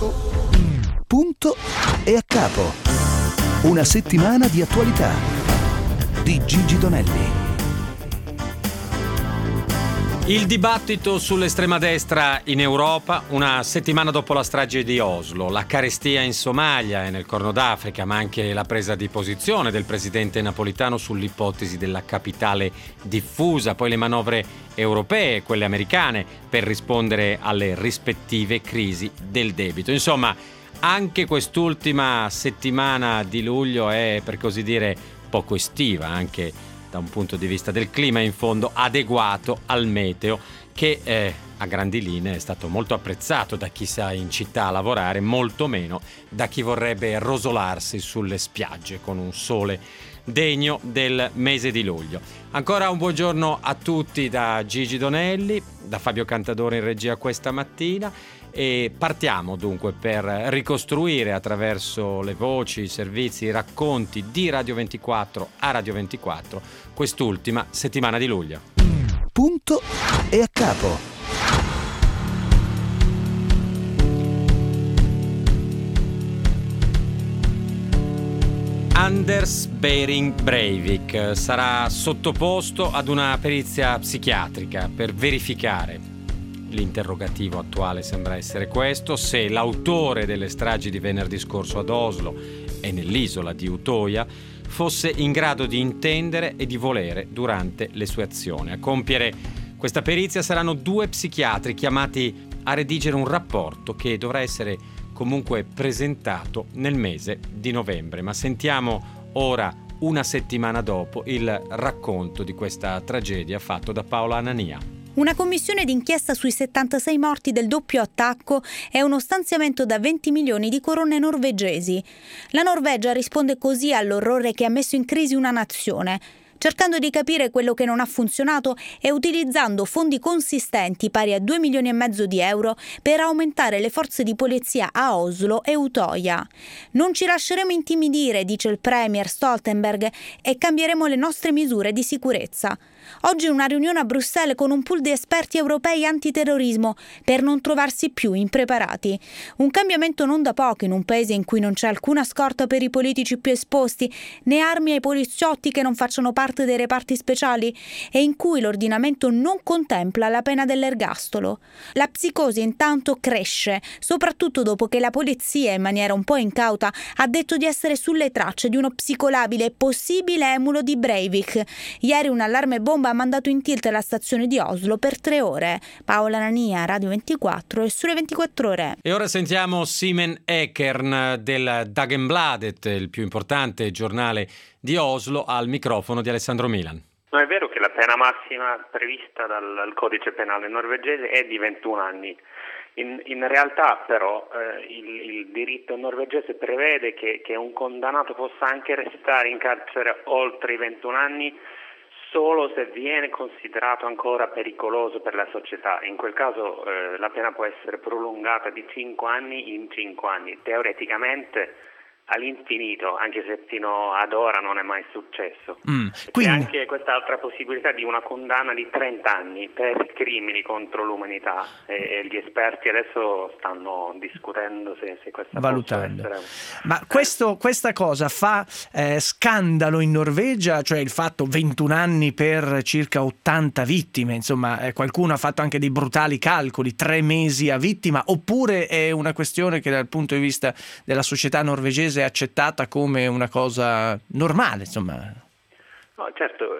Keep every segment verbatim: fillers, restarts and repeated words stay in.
capo. Punto e a capo. Una settimana di attualità di Gigi Donelli. Il dibattito sull'estrema destra in Europa, una settimana dopo la strage di Oslo, la carestia in Somalia e nel Corno d'Africa, ma anche la presa di posizione del presidente napolitano sull'ipotesi della capitale diffusa, poi le manovre europee, quelle americane, per rispondere alle rispettive crisi del debito. Insomma, anche quest'ultima settimana di luglio è, per così dire, poco estiva, anche da un punto di vista del clima, in fondo adeguato al meteo, che eh, a grandi linee è stato molto apprezzato da chi sta in città a lavorare, molto meno da chi vorrebbe rosolarsi sulle spiagge con un sole degno del mese di luglio. Ancora un buongiorno a tutti da Gigi Donelli, da Fabio Cantadore in regia questa mattina. E partiamo dunque per ricostruire attraverso le voci, i servizi, i racconti di Radio ventiquattro a Radio ventiquattro quest'ultima settimana di luglio. Punto e a capo. Anders Behring Breivik sarà sottoposto ad una perizia psichiatrica per verificare. L'interrogativo attuale sembra essere questo: se l'autore delle stragi di venerdì scorso ad Oslo e nell'isola di Utoya fosse in grado di intendere e di volere durante le sue azioni. A compiere questa perizia saranno due psichiatri chiamati a redigere un rapporto che dovrà essere comunque presentato nel mese di novembre. Ma sentiamo ora, una settimana dopo, il racconto di questa tragedia fatto da Paola Anania. Una commissione d'inchiesta sui settantasei morti del doppio attacco è uno stanziamento da venti milioni di corone norvegesi. La Norvegia risponde così all'orrore che ha messo in crisi una nazione, cercando di capire quello che non ha funzionato e utilizzando fondi consistenti pari a due milioni e mezzo di euro per aumentare le forze di polizia a Oslo e Utoya. Non ci lasceremo intimidire, dice il premier Stoltenberg, e cambieremo le nostre misure di sicurezza. Oggi una riunione a Bruxelles con un pool di esperti europei antiterrorismo per non trovarsi più impreparati. Un cambiamento non da poco in un paese in cui non c'è alcuna scorta per i politici più esposti, né armi ai poliziotti che non facciano parte dei reparti speciali e in cui l'ordinamento non contempla la pena dell'ergastolo. La psicosi intanto cresce, soprattutto dopo che la polizia, in maniera un po' incauta, ha detto di essere sulle tracce di uno psicolabile e possibile emulo di Breivik. Ieri un allarme bomba ha mandato in tilt la stazione di Oslo per tre ore. Paola Anania, Radio ventiquattro e Sole ventiquattro Ore. E ora sentiamo Simen Ekern del Dagbladet, il più importante giornale di Oslo, al microfono di Alessandro Milan. No, è vero che la pena massima prevista dal, dal codice penale norvegese è di ventuno anni. In, in realtà però eh, il, il diritto norvegese prevede che, che un condannato possa anche restare in carcere oltre i ventuno anni solo se viene considerato ancora pericoloso per la società. In quel caso eh, la pena può essere prolungata di cinque anni in cinque anni, teoreticamente all'infinito, anche se fino ad ora non è mai successo. Mm, quindi... C'è anche quest'altra possibilità di una condanna di trenta anni per crimini contro l'umanità e, e gli esperti adesso stanno discutendo se, se questa valutando. Possa essere... Ma questo, questa cosa fa eh, scandalo in Norvegia, cioè il fatto ventuno anni per circa ottanta vittime, insomma eh, qualcuno ha fatto anche dei brutali calcoli, tre mesi a vittima, oppure è una questione che dal punto di vista della società norvegese è accettata come una cosa normale, insomma? No, certo,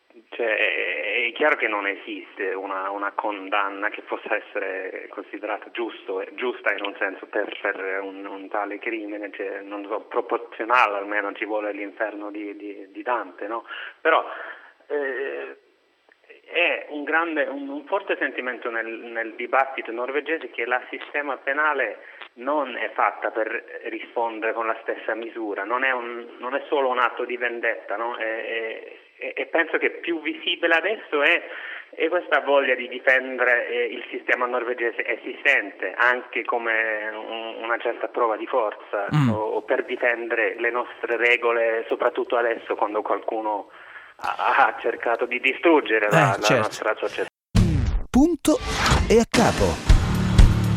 cioè, è chiaro che non esiste una, una condanna che possa essere considerata giusto, giusta in un senso per, per un, un tale crimine, cioè, non so, proporzionale, almeno ci vuole l'inferno di, di, di Dante, no? Però eh, è un grande, un, un forte sentimento nel, nel dibattito norvegese che il sistema penale non è fatta per rispondere con la stessa misura, non è, un, non è solo un atto di vendetta, no? e, e, e penso che più visibile adesso è, è questa voglia di difendere il sistema norvegese, e si sente anche come un, una certa prova di forza mm. o, o per difendere le nostre regole, soprattutto adesso quando qualcuno ha, ha cercato di distruggere la, eh, certo. la nostra società. Punto e a capo.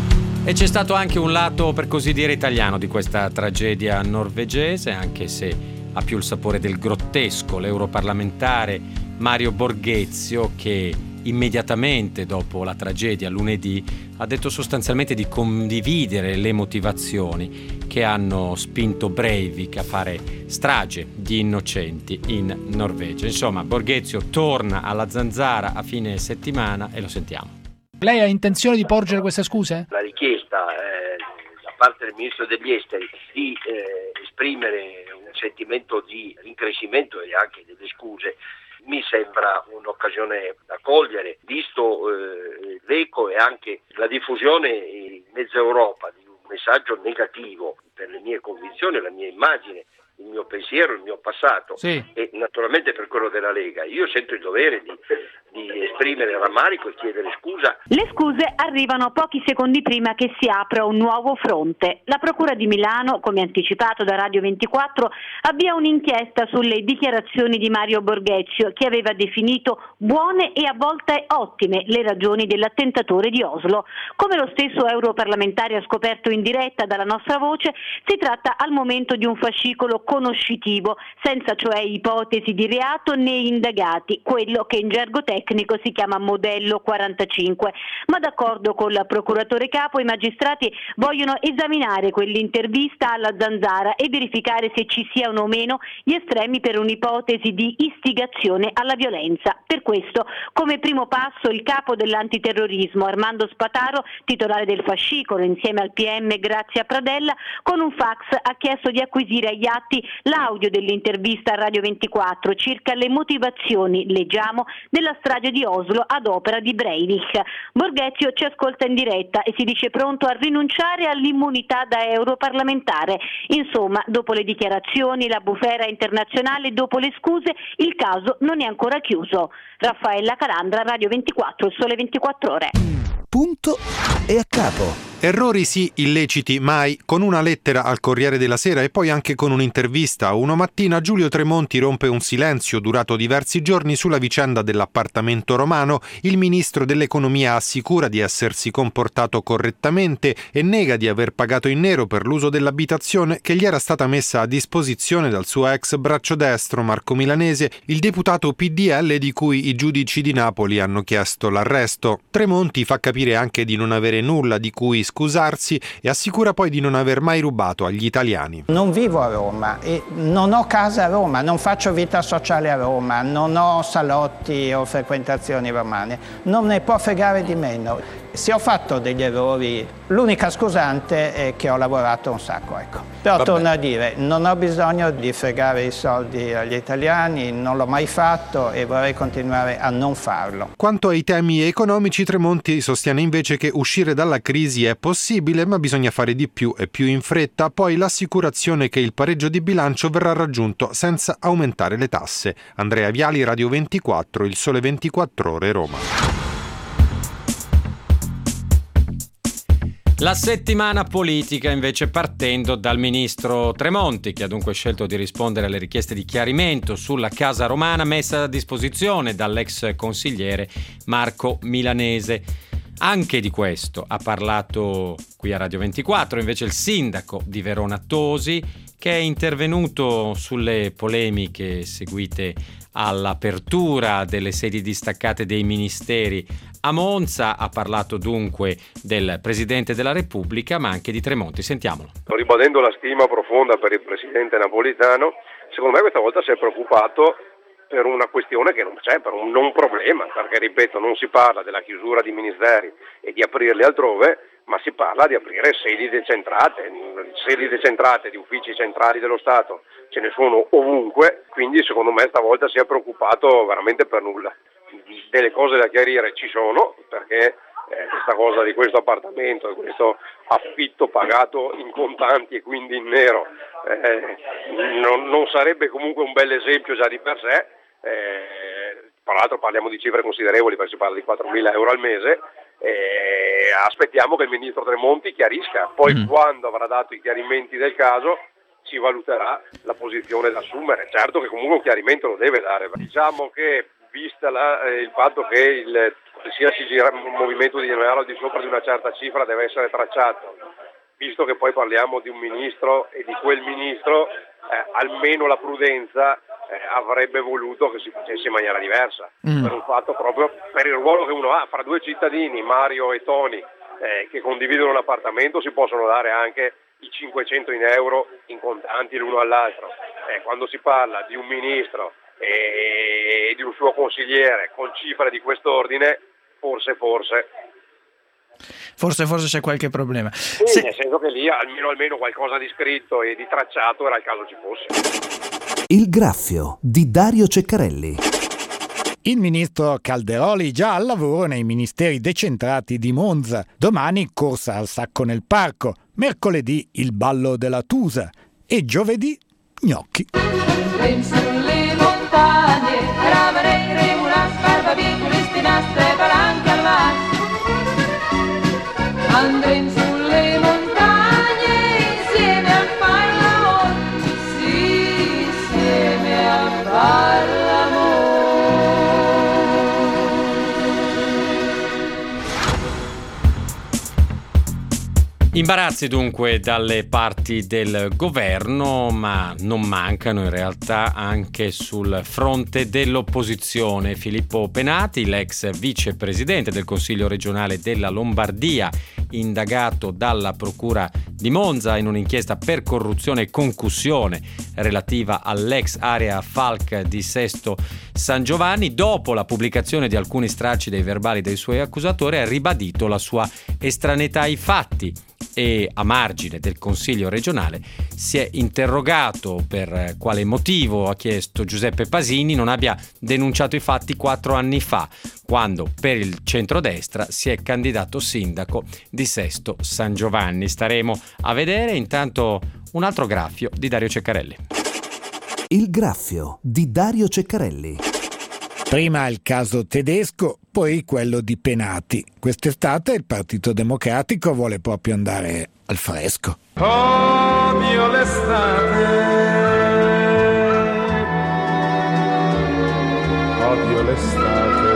E c'è stato anche un lato, per così dire, italiano di questa tragedia norvegese, anche se ha più il sapore del grottesco, l'europarlamentare Mario Borghezio, che immediatamente dopo la tragedia lunedì ha detto sostanzialmente di condividere le motivazioni che hanno spinto Breivik a fare strage di innocenti in Norvegia. Insomma, Borghezio torna alla Zanzara a fine settimana e lo sentiamo. Lei ha intenzione di porgere queste scuse? La richiesta eh, da parte del Ministro degli Esteri di eh, esprimere un sentimento di rincrescimento e anche delle scuse mi sembra un'occasione da cogliere, visto eh, l'eco e anche la diffusione in mezza Europa di un messaggio negativo per le mie convinzioni, la mia immagine, il mio pensiero, il mio passato, sì. E naturalmente per quello della Lega. Io sento il dovere di, di esprimere rammarico e chiedere scusa. Le scuse arrivano pochi secondi prima che si apra un nuovo fronte. La Procura di Milano, come anticipato da Radio ventiquattro, avvia un'inchiesta sulle dichiarazioni di Mario Borghezio, che aveva definito buone e a volte ottime le ragioni dell'attentatore di Oslo. Come lo stesso europarlamentare ha scoperto in diretta dalla nostra voce, si tratta al momento di un fascicolo conoscitivo, senza cioè ipotesi di reato né indagati, quello che in gergo tecnico si chiama modello quarantacinque. Ma d'accordo con il procuratore capo, i magistrati vogliono esaminare quell'intervista alla Zanzara e verificare se ci siano o meno gli estremi per un'ipotesi di istigazione alla violenza. Per questo, come primo passo, il capo dell'antiterrorismo Armando Spataro, titolare del fascicolo insieme al P M Grazia Pradella, con un fax ha chiesto di acquisire agli atti l'audio dell'intervista a Radio ventiquattro circa le motivazioni, leggiamo, della strage di Oslo ad opera di Breivik. Borghezio ci ascolta in diretta e si dice pronto a rinunciare all'immunità da europarlamentare. Insomma, dopo le dichiarazioni, la bufera internazionale, dopo le scuse, il caso non è ancora chiuso. Raffaella Calandra, Radio ventiquattro, il Sole ventiquattro Ore. Punto e a capo. Errori sì, illeciti mai. Con una lettera al Corriere della Sera e poi anche con un'intervista a Uno Mattina, Giulio Tremonti rompe un silenzio durato diversi giorni sulla vicenda dell'appartamento romano. Il ministro dell'economia assicura di essersi comportato correttamente e nega di aver pagato in nero per l'uso dell'abitazione che gli era stata messa a disposizione dal suo ex braccio destro Marco Milanese, il deputato P D L di cui i giudici di Napoli hanno chiesto l'arresto. Tremonti fa capire anche di non avere nulla di cui scusarsi e assicura poi di non aver mai rubato agli italiani. Non vivo a Roma e non ho casa a Roma, non faccio vita sociale a Roma, non ho salotti o frequentazioni romane, non ne può fregare di meno. Se ho fatto degli errori, l'unica scusante è che ho lavorato un sacco, ecco. Però Vabbè. torno a dire, non ho bisogno di fregare i soldi agli italiani, non l'ho mai fatto e vorrei continuare a non farlo. Quanto ai temi economici, Tremonti sostiene invece che uscire dalla crisi è possibile, ma bisogna fare di più e più in fretta. Poi l'assicurazione che il pareggio di bilancio verrà raggiunto senza aumentare le tasse. Andrea Viali, Radio ventiquattro, il Sole ventiquattro Ore, Roma. La settimana politica invece partendo dal ministro Tremonti, che ha dunque scelto di rispondere alle richieste di chiarimento sulla casa romana messa a disposizione dall'ex consigliere Marco Milanese. Anche di questo ha parlato qui a Radio ventiquattro invece il sindaco di Verona Tosi, che è intervenuto sulle polemiche seguite all'apertura delle sedi distaccate dei ministeri a Monza. Ha parlato dunque del Presidente della Repubblica, ma anche di Tremonti. Sentiamolo. Ribadendo la stima profonda per il Presidente napolitano, secondo me questa volta si è preoccupato per una questione che non c'è, per un non problema, perché ripeto, non si parla della chiusura di ministeri e di aprirli altrove, ma si parla di aprire sedi decentrate, sedi decentrate di uffici centrali dello Stato, ce ne sono ovunque, quindi secondo me stavolta si è preoccupato veramente per nulla. Delle cose da chiarire ci sono, perché eh, questa cosa di questo appartamento, di questo affitto pagato in contanti e quindi in nero, eh, non, non sarebbe comunque un bel esempio già di per sé. Eh, tra l'altro parliamo di cifre considerevoli, perché si parla di quattromila euro al mese. Eh, aspettiamo che il ministro Tremonti chiarisca, poi mm. quando avrà dato i chiarimenti del caso si valuterà la posizione da assumere. Certo che comunque un chiarimento lo deve dare. Diciamo che vista la, eh, il fatto che il, qualsiasi gira, movimento di denaro al di sopra di una certa cifra deve essere tracciato, visto che poi parliamo di un ministro e di quel ministro, eh, almeno la prudenza eh, avrebbe voluto che si facesse in maniera diversa, mm. per un fatto proprio per il ruolo che uno ha fra due cittadini, Mario e Tony, eh, che condividono un appartamento, si possono dare anche i cinquecento in euro in contanti l'uno all'altro. Eh, quando si parla di un ministro e di un suo consigliere con cifre di quest'ordine, forse forse forse forse c'è qualche problema. Sì, Se... nel senso che lì almeno almeno qualcosa di scritto e di tracciato era il caso ci fosse. Il graffio di Dario Ceccarelli. Il ministro Calderoli già al lavoro nei ministeri decentrati di Monza. Domani corsa al sacco nel parco. Mercoledì il ballo della Tusa. E giovedì gnocchi. Sulle montagne, ramarei, mulas, barbabietoli, spinaste, palanche al mas. Andremo sulle montagne insieme a fare l'amore, sì, insieme a fare l'amore. Imbarazzi dunque dalle parti del governo, ma non mancano in realtà anche sul fronte dell'opposizione. Filippo Penati, l'ex vicepresidente del Consiglio regionale della Lombardia, indagato dalla Procura di Monza in un'inchiesta per corruzione e concussione relativa all'ex area Falc di Sesto San Giovanni, dopo la pubblicazione di alcuni stracci dei verbali dei suoi accusatori, ha ribadito la sua estraneità ai fatti e, a margine del Consiglio regionale, si è interrogato per quale motivo, ha chiesto Giuseppe Pasini, non abbia denunciato i fatti quattro anni fa, quando per il centrodestra si è candidato sindaco di Sesto San Giovanni. Staremo a vedere. Intanto un altro graffio di Dario Ceccarelli. Il graffio di Dario Ceccarelli. Prima il caso tedesco, poi quello di Penati. Quest'estate il Partito Democratico vuole proprio andare al fresco. Odio l'estate, odio l'estate.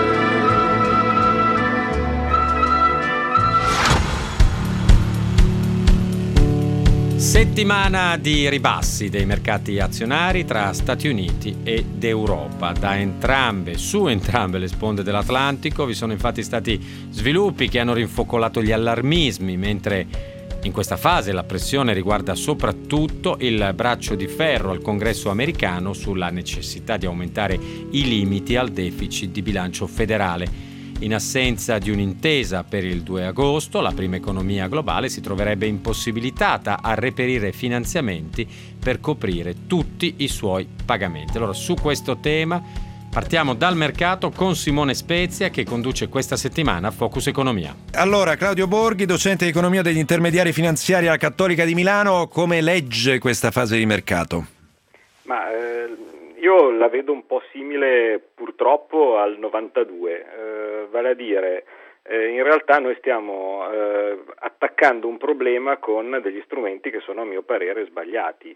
Settimana di ribassi dei mercati azionari tra Stati Uniti ed Europa. Da entrambe, su entrambe le sponde dell'Atlantico vi sono infatti stati sviluppi che hanno rinfocolato gli allarmismi, mentre in questa fase la pressione riguarda soprattutto il braccio di ferro al Congresso americano sulla necessità di aumentare i limiti al deficit di bilancio federale. In assenza di un'intesa per il due agosto, la prima economia globale si troverebbe impossibilitata a reperire finanziamenti per coprire tutti i suoi pagamenti. Allora, su questo tema partiamo dal mercato con Simone Spezia, che conduce questa settimana Focus Economia. Allora, Claudio Borghi, docente di economia degli intermediari finanziari alla Cattolica di Milano, come legge questa fase di mercato? Ma eh, io la vedo un po' simile purtroppo al novantadue, eh, vale a dire eh, in realtà noi stiamo eh, attaccando un problema con degli strumenti che sono a mio parere sbagliati,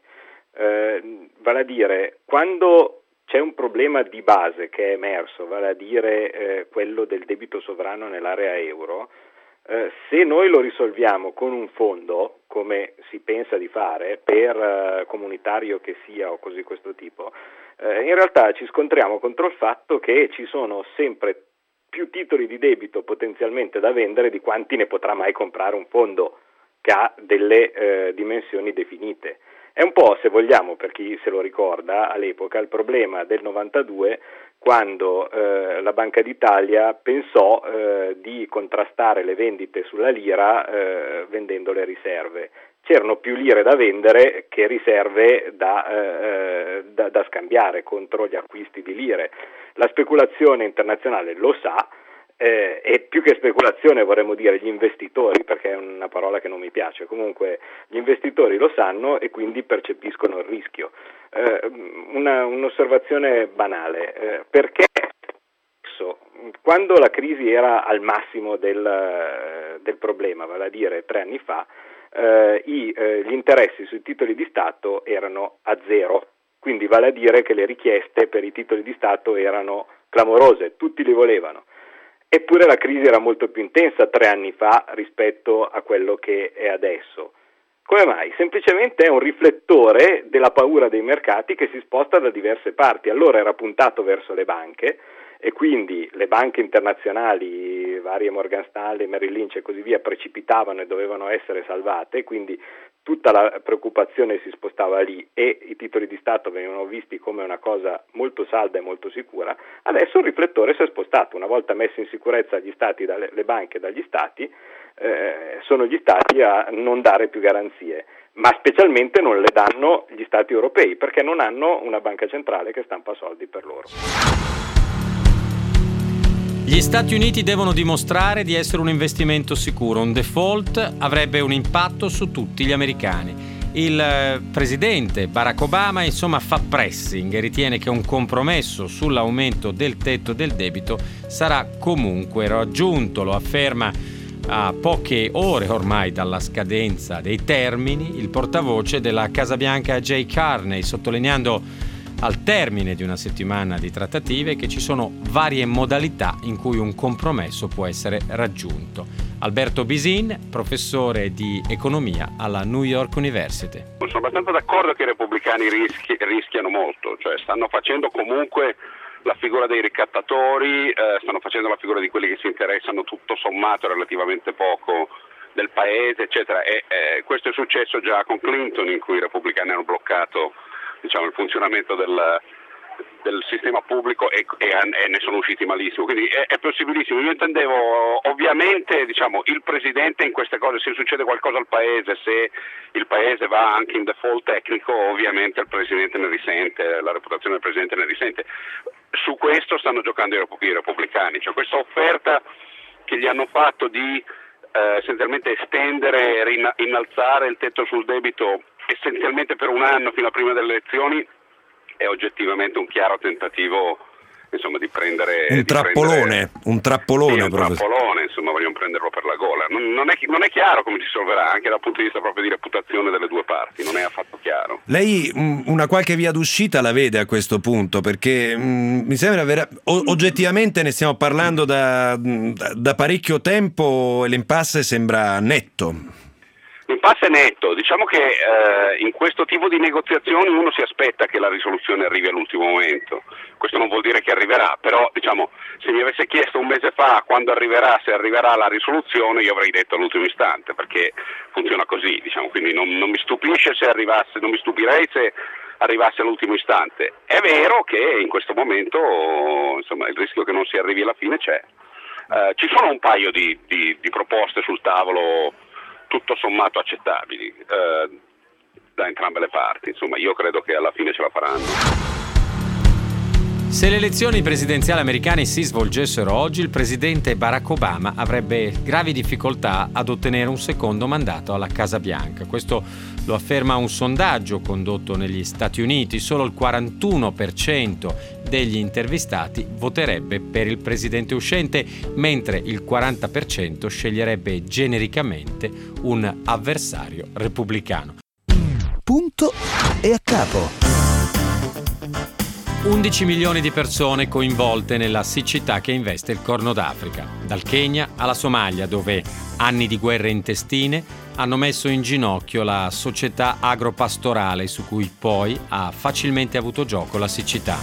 eh, vale a dire quando c'è un problema di base che è emerso, vale a dire eh, quello del debito sovrano nell'area euro, eh, se noi lo risolviamo con un fondo, come si pensa di fare, per eh, comunitario che sia o così questo tipo, eh, in realtà ci scontriamo contro il fatto che ci sono sempre più titoli di debito potenzialmente da vendere di quanti ne potrà mai comprare un fondo che ha delle eh, dimensioni definite. È un po', se vogliamo, per chi se lo ricorda, all'epoca il problema del novantadue, quando eh, la Banca d'Italia pensò eh, di contrastare le vendite sulla lira eh, vendendo le riserve. C'erano più lire da vendere che riserve da, eh, da, da scambiare contro gli acquisti di lire. La speculazione internazionale lo sa, Eh, e più che speculazione vorremmo dire gli investitori, perché è una parola che non mi piace, comunque gli investitori lo sanno e quindi percepiscono il rischio. Eh, una, un'osservazione banale, eh, perché quando la crisi era al massimo del, del problema, vale a dire tre anni fa, eh, i, eh, gli interessi sui titoli di Stato erano a zero, quindi vale a dire che le richieste per i titoli di Stato erano clamorose, tutti li volevano. Eppure la crisi era molto più intensa tre anni fa rispetto a quello che è adesso. Come mai? Semplicemente è un riflettore della paura dei mercati che si sposta da diverse parti. Allora era puntato verso le banche e quindi le banche internazionali, varie Morgan Stanley, Merrill Lynch e così via, precipitavano e dovevano essere salvate, quindi tutta la preoccupazione si spostava lì e i titoli di Stato venivano visti come una cosa molto salda e molto sicura. Adesso il riflettore si è spostato, una volta messi in sicurezza gli stati, dalle, le banche dagli stati, eh, sono gli stati a non dare più garanzie, ma specialmente non le danno gli stati europei perché non hanno una banca centrale che stampa soldi per loro. Gli Stati Uniti devono dimostrare di essere un investimento sicuro. Un default avrebbe un impatto su tutti gli americani. Il presidente Barack Obama, insomma, fa pressing e ritiene che un compromesso sull'aumento del tetto del debito sarà comunque raggiunto. Lo afferma a poche ore ormai dalla scadenza dei termini il portavoce della Casa Bianca Jay Carney, sottolineando al termine di una settimana di trattative che ci sono varie modalità in cui un compromesso può essere raggiunto. Alberto Bisin, professore di economia alla New York University. Sono abbastanza d'accordo che i repubblicani rischi, rischiano molto, cioè stanno facendo comunque la figura dei ricattatori, eh, stanno facendo la figura di quelli che si interessano tutto sommato relativamente poco del paese, eccetera. E eh, questo è successo già con Clinton, in cui i repubblicani hanno bloccato, diciamo, il funzionamento del, del sistema pubblico e, e, e ne sono usciti malissimo, quindi è, è possibilissimo. Io intendevo, ovviamente, diciamo, il presidente in queste cose, se succede qualcosa al paese, se il paese va anche in default tecnico, ovviamente il presidente ne risente, la reputazione del presidente ne risente. Su questo stanno giocando i repubblicani, cioè questa offerta che gli hanno fatto di eh, essenzialmente estendere e rin- innalzare il tetto sul debito essenzialmente per un anno fino a prima delle elezioni è oggettivamente un chiaro tentativo, insomma, di prendere un di trappolone, prendere, un trappolone, sì, un proprio. trappolone, insomma, vogliono prenderlo per la gola. Non, non, è, non è chiaro come si solverà, anche dal punto di vista proprio di reputazione delle due parti, non è affatto chiaro. Lei mh, una qualche via d'uscita la vede a questo punto? Perché mh, mi sembra vera... o- oggettivamente ne stiamo parlando da, da, da parecchio tempo e l'impasse sembra netto. L'impasse è netto, diciamo che eh, in questo tipo di negoziazioni uno si aspetta che la risoluzione arrivi all'ultimo momento, questo non vuol dire che arriverà, però diciamo, se mi avesse chiesto un mese fa quando arriverà, se arriverà la risoluzione, io avrei detto all'ultimo istante, perché funziona così, diciamo, quindi non, non mi stupisce se arrivasse, non mi stupirei se arrivasse all'ultimo istante. È vero che in questo momento, insomma, il rischio che non si arrivi alla fine c'è. Eh, ci sono un paio di, di, di proposte sul tavolo tutto sommato accettabili eh, da entrambe le parti, insomma io credo che alla fine ce la faranno. Se le elezioni presidenziali americane si svolgessero oggi, il presidente Barack Obama avrebbe gravi difficoltà ad ottenere un secondo mandato alla Casa Bianca. Questo lo afferma un sondaggio condotto negli Stati Uniti. Solo il quarantuno per cento degli intervistati voterebbe per il presidente uscente, mentre il quaranta per cento sceglierebbe genericamente un avversario repubblicano. Punto e a capo. undici milioni di persone coinvolte nella siccità che investe il Corno d'Africa, dal Kenya alla Somalia, dove anni di guerre intestine hanno messo in ginocchio la società agropastorale su cui poi ha facilmente avuto gioco la siccità.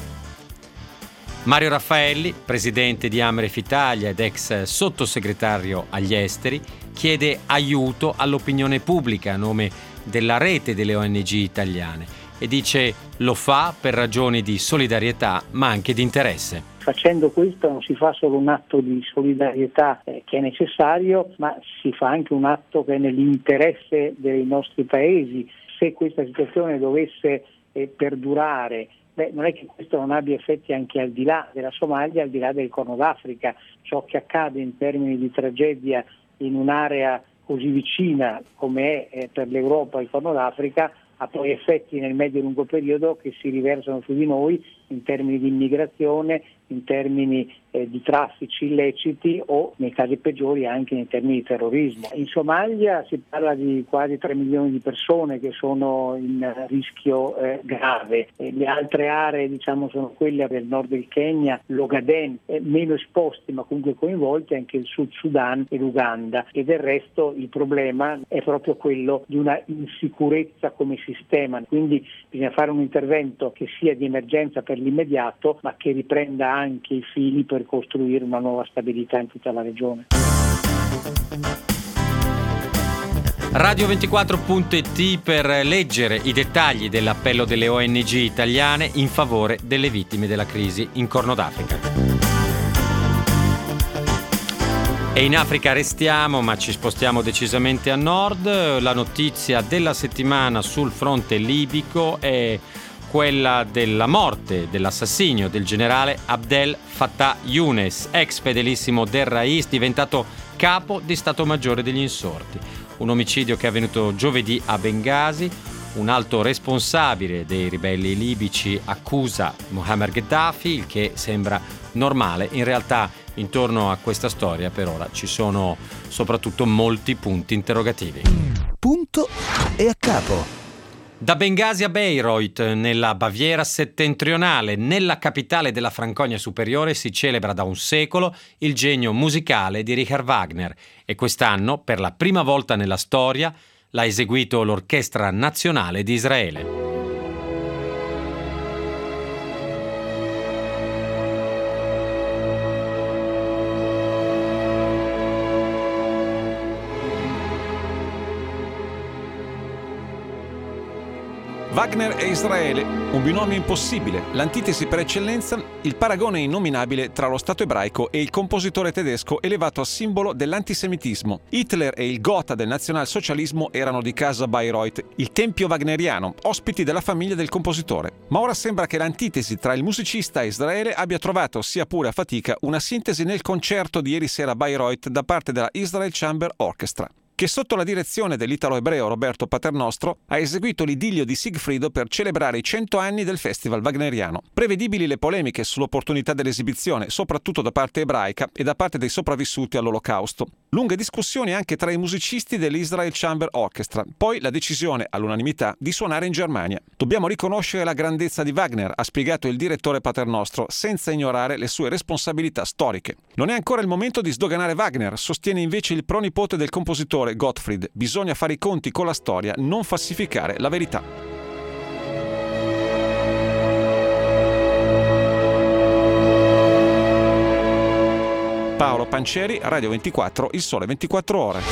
Mario Raffaelli, presidente di Amref Italia ed ex sottosegretario agli esteri, chiede aiuto all'opinione pubblica a nome della rete delle O N G italiane e dice lo fa per ragioni di solidarietà ma anche di interesse. Facendo questo non si fa solo un atto di solidarietà eh, che è necessario, ma si fa anche un atto che è nell'interesse dei nostri paesi. Se questa situazione dovesse eh, perdurare, beh, non è che questo non abbia effetti anche al di là della Somalia, al di là del Corno d'Africa. Ciò che accade in termini di tragedia in un'area così vicina come è eh, per l'Europa il Corno d'Africa ha poi effetti nel medio e lungo periodo che si riversano su di noi in termini di immigrazione, in termini eh, di traffici illeciti o nei casi peggiori anche in termini di terrorismo. In Somalia si parla di quasi tre milioni di persone che sono in rischio eh, grave. E le altre aree diciamo sono quelle del nord del Kenya, l'Ogaden, eh, meno esposti ma comunque coinvolti, anche il Sud Sudan e l'Uganda, e del resto il problema è proprio quello di una insicurezza come sistema, quindi bisogna fare un intervento che sia di emergenza per l'immediato ma che riprenda anche i fili per costruire una nuova stabilità in tutta la regione. radio ventiquattro punto it per leggere i dettagli dell'appello delle O N G italiane in favore delle vittime della crisi in Corno d'Africa. E in Africa restiamo, ma ci spostiamo decisamente a nord. La notizia della settimana sul fronte libico è quella della morte, dell'assassinio del generale Abdel Fattah Younes, ex fedelissimo del Rais, diventato capo di Stato Maggiore degli Insorti. Un omicidio che è avvenuto giovedì a Bengasi. Un alto responsabile dei ribelli libici accusa Muammar Gheddafi, il che sembra normale. In realtà intorno a questa storia per ora ci sono soprattutto molti punti interrogativi. Punto e a capo. Da Bengasi a Bayreuth, nella Baviera settentrionale, nella capitale della Franconia Superiore, si celebra da un secolo il genio musicale di Richard Wagner e quest'anno, per la prima volta nella storia, l'ha eseguito l'Orchestra Nazionale di Israele. Wagner e Israele, un binomio impossibile, l'antitesi per eccellenza, il paragone innominabile tra lo Stato ebraico e il compositore tedesco elevato a simbolo dell'antisemitismo. Hitler e il Gotha del nazionalsocialismo erano di casa a Bayreuth, il tempio wagneriano, ospiti della famiglia del compositore. Ma ora sembra che l'antitesi tra il musicista e Israele abbia trovato, sia pure a fatica, una sintesi nel concerto di ieri sera a Bayreuth da parte della Israel Chamber Orchestra, che sotto la direzione dell'italo-ebreo Roberto Paternostro ha eseguito l'idillio di Sigfrido per celebrare i cento anni del festival wagneriano. Prevedibili le polemiche sull'opportunità dell'esibizione, soprattutto da parte ebraica e da parte dei sopravvissuti all'Olocausto. Lunghe discussioni anche tra i musicisti dell'Israel Chamber Orchestra, poi la decisione all'unanimità di suonare in Germania. Dobbiamo riconoscere la grandezza di Wagner, ha spiegato il direttore Paternostro, senza ignorare le sue responsabilità storiche. Non è ancora il momento di sdoganare Wagner, sostiene invece il pronipote del compositore Gottfried. Bisogna fare i conti con la storia, non falsificare la verità. Paolo Pancieri, Radio ventiquattro, Il Sole ventiquattro Ore.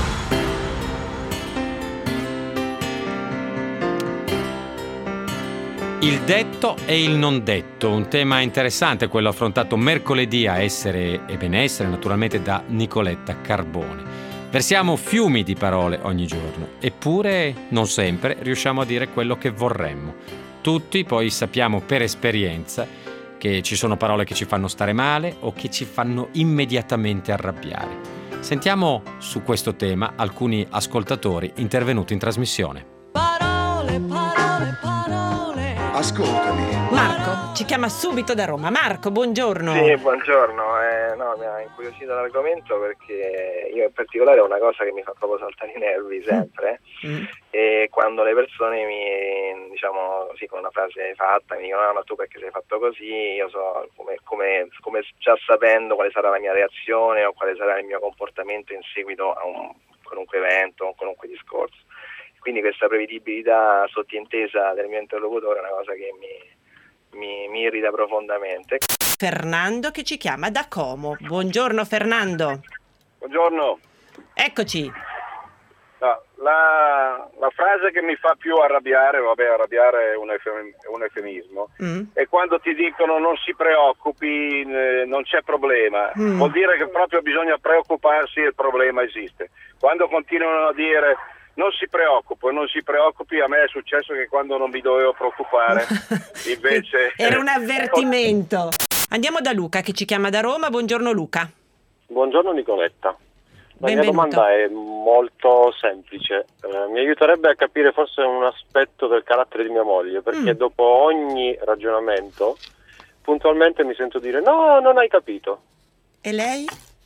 Il detto e il non detto, un tema interessante, quello affrontato mercoledì a Essere e Benessere, naturalmente da Nicoletta Carbone. Versiamo fiumi di parole ogni giorno, eppure non sempre riusciamo a dire quello che vorremmo. Tutti poi sappiamo per esperienza che ci sono parole che ci fanno stare male o che ci fanno immediatamente arrabbiare. Sentiamo su questo tema alcuni ascoltatori intervenuti in trasmissione. Parole, parole, parole. Ascoltami. Marco ci chiama subito da Roma. Marco, buongiorno. Sì, buongiorno. Eh, no, mi ha incuriosito l'argomento perché io in particolare ho una cosa che mi fa proprio saltare i nervi sempre. Mm. E quando le persone mi, diciamo così, con una frase fatta, mi dicono: no, ma tu perché sei fatto così? Io so come, come, come già sapendo quale sarà la mia reazione o quale sarà il mio comportamento in seguito a un qualunque evento o qualunque discorso. Quindi questa prevedibilità sottintesa del mio interlocutore è una cosa che mi, mi, mi irrita profondamente. Fernando che ci chiama da Como. Buongiorno Fernando. Buongiorno. Eccoci. No, la, la frase che mi fa più arrabbiare, vabbè, arrabbiare è un, eufem, un eufemismo, mm. è quando ti dicono non si preoccupi, eh, non c'è problema. Mm. Vuol dire che proprio bisogna preoccuparsi e il problema esiste. Quando continuano a dire non si preoccupi, non si preoccupi, a me è successo che quando non mi dovevo preoccupare invece... Era un avvertimento. Andiamo da Luca che ci chiama da Roma. Buongiorno Luca. Buongiorno Nicoletta. La mia domanda è molto semplice, eh, mi aiuterebbe a capire forse un aspetto del carattere di mia moglie, perché mm. dopo ogni ragionamento puntualmente mi sento dire no, non hai capito. E lei?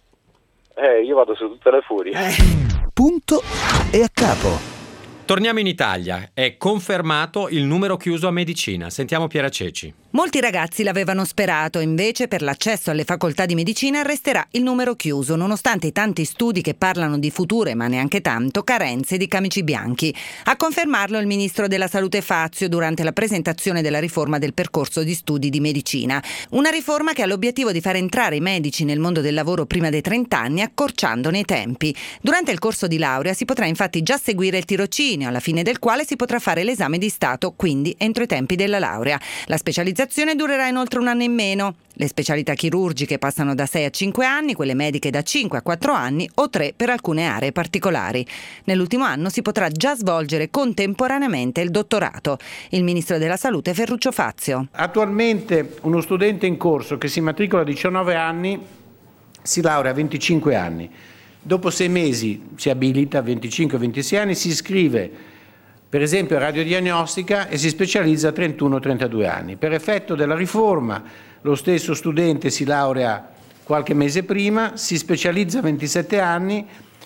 Eh, io vado su tutte le furie. Eh. Punto e a capo. Torniamo in Italia. È confermato il numero chiuso a medicina. Sentiamo Piera Ceci. Molti ragazzi l'avevano sperato, invece per l'accesso alle facoltà di medicina resterà il numero chiuso, nonostante i tanti studi che parlano di future, ma neanche tanto, carenze di camici bianchi. A confermarlo il ministro della Salute Fazio durante la presentazione della riforma del percorso di studi di medicina. Una riforma che ha l'obiettivo di far entrare i medici nel mondo del lavoro prima dei trenta anni, accorciandone i tempi. Durante il corso di laurea si potrà infatti già seguire il tirocinio, alla fine del quale si potrà fare l'esame di Stato, quindi entro i tempi della laurea. La specializzazione durerà inoltre un anno in meno. Le specialità chirurgiche passano da sei a cinque anni, quelle mediche da cinque a quattro anni o tre per alcune aree particolari. Nell'ultimo anno si potrà già svolgere contemporaneamente il dottorato. Il ministro della Salute Ferruccio Fazio. Attualmente uno studente in corso che si matricola a diciannove anni si laurea a venticinque anni. Dopo sei mesi si abilita a venticinque ventisei anni, si iscrive per esempio a radiodiagnostica e si specializza a trentuno trentadue anni. Per effetto della riforma lo stesso studente si laurea qualche mese prima, si specializza a ventisette anni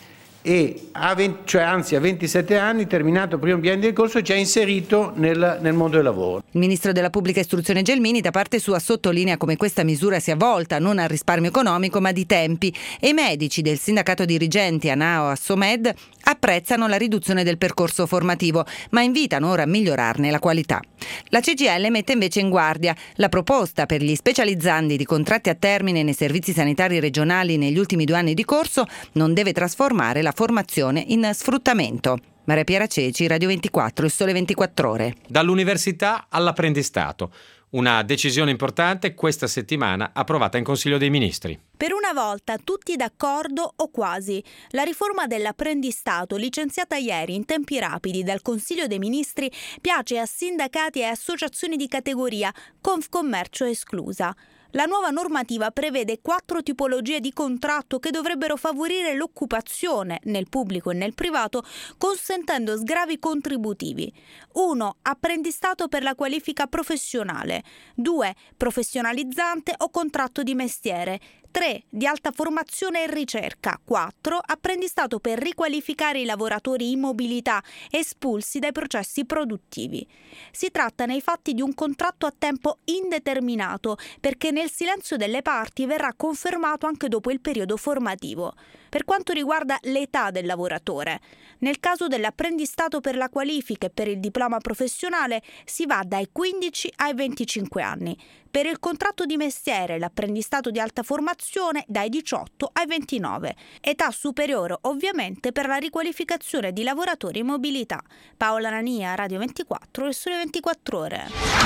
e a venti, cioè anzi a ventisette anni, terminato il primo biennio del corso, è già inserito nel, nel mondo del lavoro. Il ministro della Pubblica Istruzione Gelmini da parte sua sottolinea come questa misura sia volta non al risparmio economico ma di tempi, e i medici del sindacato dirigenti ANAO Assomed apprezzano la riduzione del percorso formativo, ma invitano ora a migliorarne la qualità. La C G I L mette invece in guardia la proposta per gli specializzandi di contratti a termine nei servizi sanitari regionali negli ultimi due anni di corso non deve trasformare la formazione in sfruttamento. Maria Piera Ceci, Radio ventiquattro, Il Sole ventiquattro Ore. Dall'università all'apprendistato. Una decisione importante questa settimana approvata in Consiglio dei Ministri. Per una volta tutti d'accordo o quasi. La riforma dell'apprendistato, licenziata ieri in tempi rapidi dal Consiglio dei Ministri, piace a sindacati e associazioni di categoria, Confcommercio esclusa. La nuova normativa prevede quattro tipologie di contratto che dovrebbero favorire l'occupazione nel pubblico e nel privato, consentendo sgravi contributivi. uno. Apprendistato per la qualifica professionale. due. Professionalizzante o contratto di mestiere. tre. Di alta formazione e ricerca. quattro. Apprendistato per riqualificare i lavoratori in mobilità espulsi dai processi produttivi. Si tratta nei fatti di un contratto a tempo indeterminato, perché nel silenzio delle parti verrà confermato anche dopo il periodo formativo. Per quanto riguarda l'età del lavoratore, nel caso dell'apprendistato per la qualifica e per il diploma professionale si va dai quindici ai venticinque anni. Per il contratto di mestiere, l'apprendistato di alta formazione dai diciotto ai ventinove. Età superiore ovviamente per la riqualificazione di lavoratori in mobilità. Paola Nania, Radio ventiquattro, Il Sole ventiquattro Ore.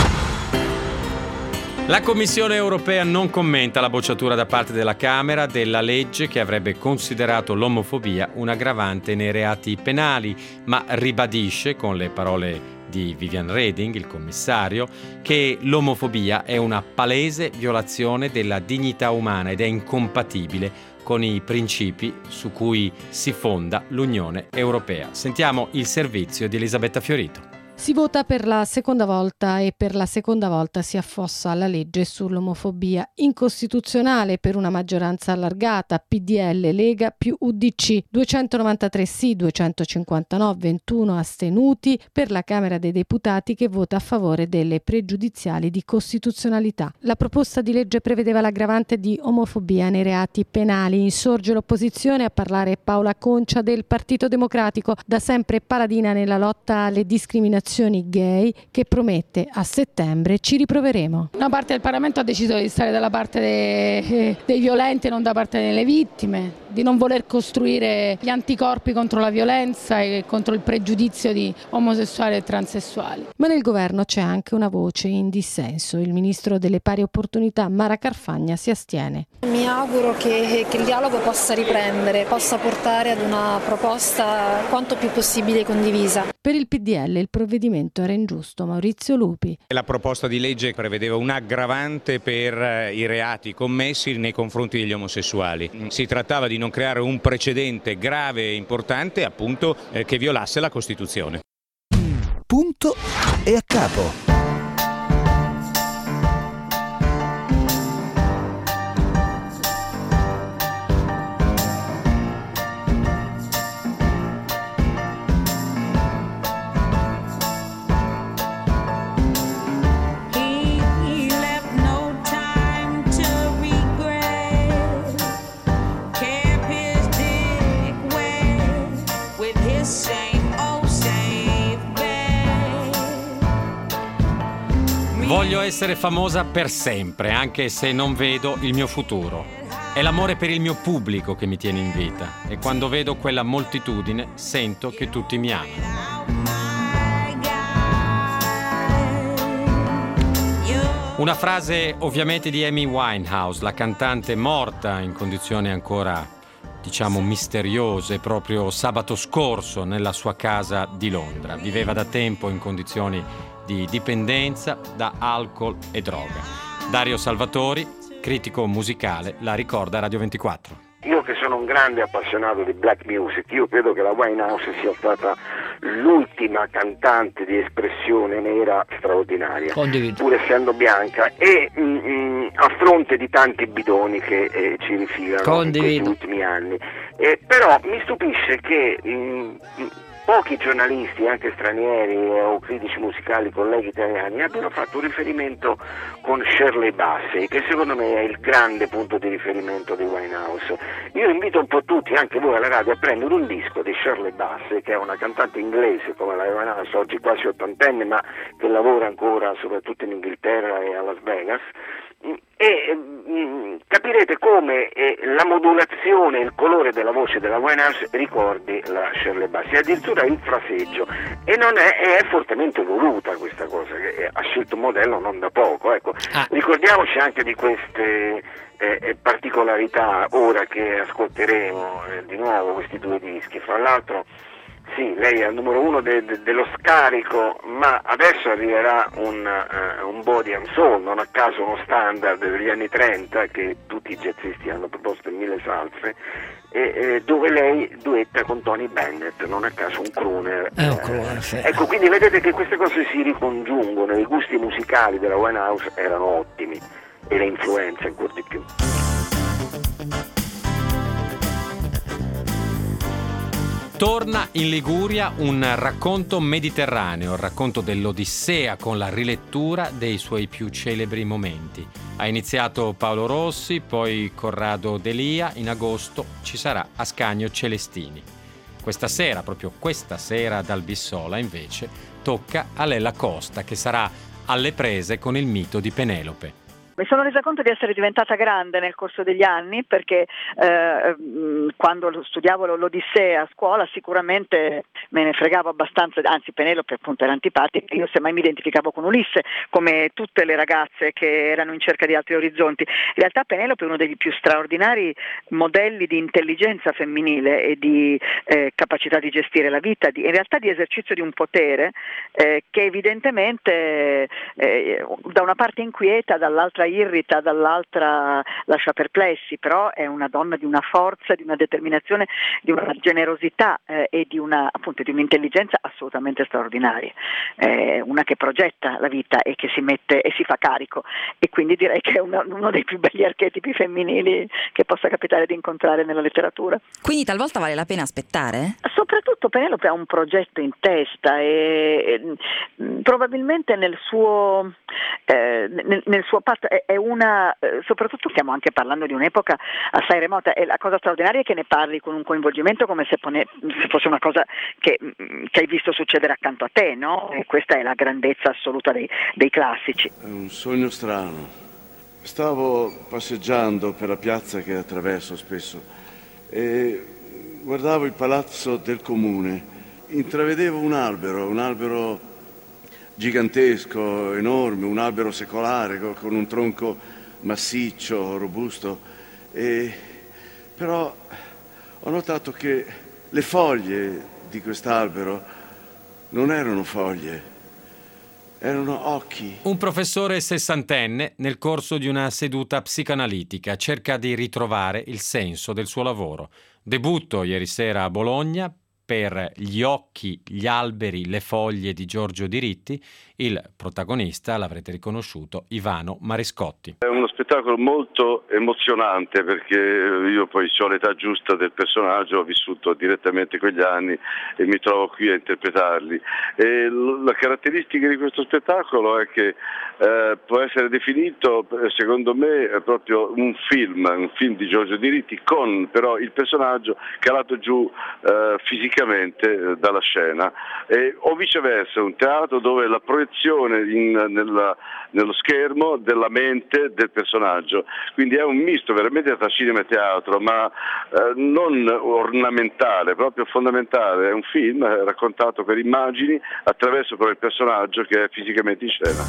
La Commissione europea non commenta la bocciatura da parte della Camera della legge che avrebbe considerato l'omofobia un aggravante nei reati penali, ma ribadisce con le parole di Viviane Reding, il commissario, che l'omofobia è una palese violazione della dignità umana ed è incompatibile con i principi su cui si fonda l'Unione Europea. Sentiamo il servizio di Elisabetta Fiorito. Si vota per la seconda volta e per la seconda volta si affossa la legge sull'omofobia, incostituzionale per una maggioranza allargata, P D L, Lega più U D C, duecentonovantatré sì, duecentocinquantanove, ventuno astenuti per la Camera dei Deputati che vota a favore delle pregiudiziali di costituzionalità. La proposta di legge prevedeva l'aggravante di omofobia nei reati penali. Insorge l'opposizione, a parlare Paola Concia del Partito Democratico, da sempre paladina nella lotta alle discriminazioni gay, che promette a settembre ci riproveremo. Una parte del Parlamento ha deciso di stare dalla parte dei, dei violenti e non da parte delle vittime, di non voler costruire gli anticorpi contro la violenza e contro il pregiudizio di omosessuali e transessuali. Ma nel governo c'è anche una voce in dissenso. Il ministro delle pari opportunità Mara Carfagna si astiene. Mi auguro che, che il dialogo possa riprendere, possa portare ad una proposta quanto più possibile condivisa. Per il P D L il provvedimento era ingiusto. Maurizio Lupi. La proposta di legge prevedeva un aggravante per i reati commessi nei confronti degli omosessuali. Si trattava di non creare un precedente grave e importante, appunto, eh, che violasse la Costituzione. Punto e a capo. Voglio essere famosa per sempre, anche se non vedo il mio futuro. È l'amore per il mio pubblico che mi tiene in vita e quando vedo quella moltitudine sento che tutti mi amano. Una frase ovviamente di Amy Winehouse, la cantante morta in condizioni ancora, diciamo, misteriose, proprio sabato scorso nella sua casa di Londra. Viveva da tempo in condizioni di dipendenza da alcol e droga. Dario Salvatori, critico musicale, la ricorda a Radio ventiquattro. Io che sono un grande appassionato di black music, io credo che la Winehouse sia stata l'ultima cantante di espressione nera straordinaria, Condivido. pur essendo bianca, e mh, mh, a fronte di tanti bidoni che eh, ci rifilano Condivido. in questi ultimi anni. Eh, però mi stupisce che mh, mh, pochi giornalisti, anche stranieri o critici musicali, colleghi italiani, abbiano fatto un riferimento con Shirley Bassey, che secondo me è il grande punto di riferimento di Winehouse. Io invito un po' tutti, anche voi alla radio, a prendere un disco di Shirley Bassey, che è una cantante inglese come la Winehouse, oggi quasi ottantenne, ma che lavora ancora soprattutto in Inghilterra e a Las Vegas, e mh, capirete come eh, la modulazione, il colore della voce della Winehouse ricordi la Shirley Bassey, addirittura il fraseggio, e non è, è fortemente voluta questa cosa, che ha scelto un modello non da poco, ecco. Ah. Ricordiamoci anche di queste eh, particolarità ora che ascolteremo eh, di nuovo questi due dischi. Fra l'altro sì, lei è il numero uno de- de- dello scarico, ma adesso arriverà un, uh, un body and soul, non a caso uno standard degli anni trenta che tutti i jazzisti hanno proposto in mille salse, e, e dove lei duetta con Tony Bennett, non a caso un crooner. È un crooner, sì. Ecco, quindi vedete che queste cose si ricongiungono, i gusti musicali della Winehouse erano ottimi e le influenze ancora di più. Torna in Liguria un racconto mediterraneo, il racconto dell'Odissea con la rilettura dei suoi più celebri momenti. Ha iniziato Paolo Rossi, poi Corrado Delia, in agosto ci sarà Ascanio Celestini. Questa sera, proprio questa sera ad Albissola, invece, tocca a Lella Costa, che sarà alle prese con il mito di Penelope. Mi sono resa conto di essere diventata grande nel corso degli anni perché eh, quando studiavo l'Odissea a scuola sicuramente me ne fregavo abbastanza, anzi Penelope appunto era antipatica, io semmai mi identificavo con Ulisse come tutte le ragazze che erano in cerca di altri orizzonti. In realtà Penelope è uno dei più straordinari modelli di intelligenza femminile e di eh, capacità di gestire la vita, di, in realtà di esercizio di un potere eh, che evidentemente eh, da una parte inquieta, dall'altra irrita, dall'altra lascia perplessi, però è una donna di una forza, di una determinazione, di una generosità eh, e di una appunto di un'intelligenza assolutamente straordinaria, eh, una che progetta la vita e che si mette e si fa carico, e quindi direi che è una, uno dei più belli archetipi femminili che possa capitare di incontrare nella letteratura. Quindi talvolta vale la pena aspettare? Soprattutto Penelope ha un progetto in testa e, e probabilmente nel suo eh, nel, nel suo patto è, è una, eh, soprattutto stiamo anche parlando di un'epoca assai remota, e la cosa straordinaria è che ne parli con un coinvolgimento come se, pone, se fosse una cosa che, che hai visto succedere accanto a te, no? E questa è la grandezza assoluta dei, dei classici. È un sogno strano. Stavo passeggiando per la piazza che attraverso spesso e guardavo il palazzo del comune, intravedevo un albero, un albero gigantesco, enorme, un albero secolare con un tronco massiccio, robusto, e però ho notato che le foglie di quest'albero non erano foglie, erano occhi. Un professore sessantenne, nel corso di una seduta psicanalitica, cerca di ritrovare il senso del suo lavoro. Debutto ieri sera a Bologna per Gli occhi, gli alberi, le foglie di Giorgio Diritti. Il protagonista, l'avrete riconosciuto, Ivano Marescotti. È uno spettacolo molto emozionante perché io poi ho l'età giusta del personaggio, ho vissuto direttamente quegli anni e mi trovo qui a interpretarli. E la caratteristica di questo spettacolo è che eh, può essere definito, secondo me, proprio un film, un film di Giorgio Diritti con però il personaggio calato giù eh, fisicamente dalla scena, e, o viceversa un teatro dove la proiezione in, nella, nello schermo della mente del personaggio, quindi è un misto veramente tra cinema e teatro, ma eh, non ornamentale, proprio fondamentale. È un film raccontato per immagini attraverso però il personaggio che è fisicamente in scena.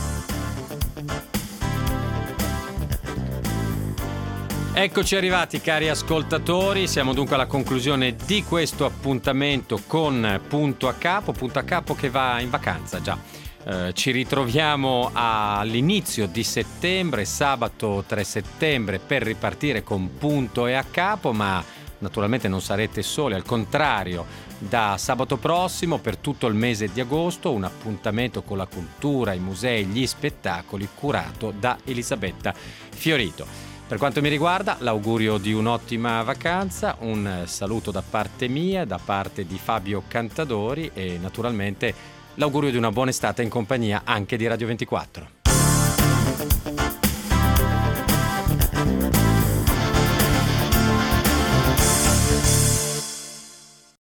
Eccoci arrivati, cari ascoltatori, siamo dunque alla conclusione di questo appuntamento con Punto a Capo, Punto a Capo che va in vacanza già. Eh, ci ritroviamo all'inizio di settembre, sabato tre settembre, per ripartire con Punto e a Capo, ma naturalmente non sarete soli, al contrario, da sabato prossimo per tutto il mese di agosto un appuntamento con la cultura, i musei, gli spettacoli curato da Elisabetta Fiorito. Per quanto mi riguarda, l'augurio di un'ottima vacanza, un saluto da parte mia, da parte di Fabio Cantadori e naturalmente l'augurio di una buona estate in compagnia anche di Radio ventiquattro.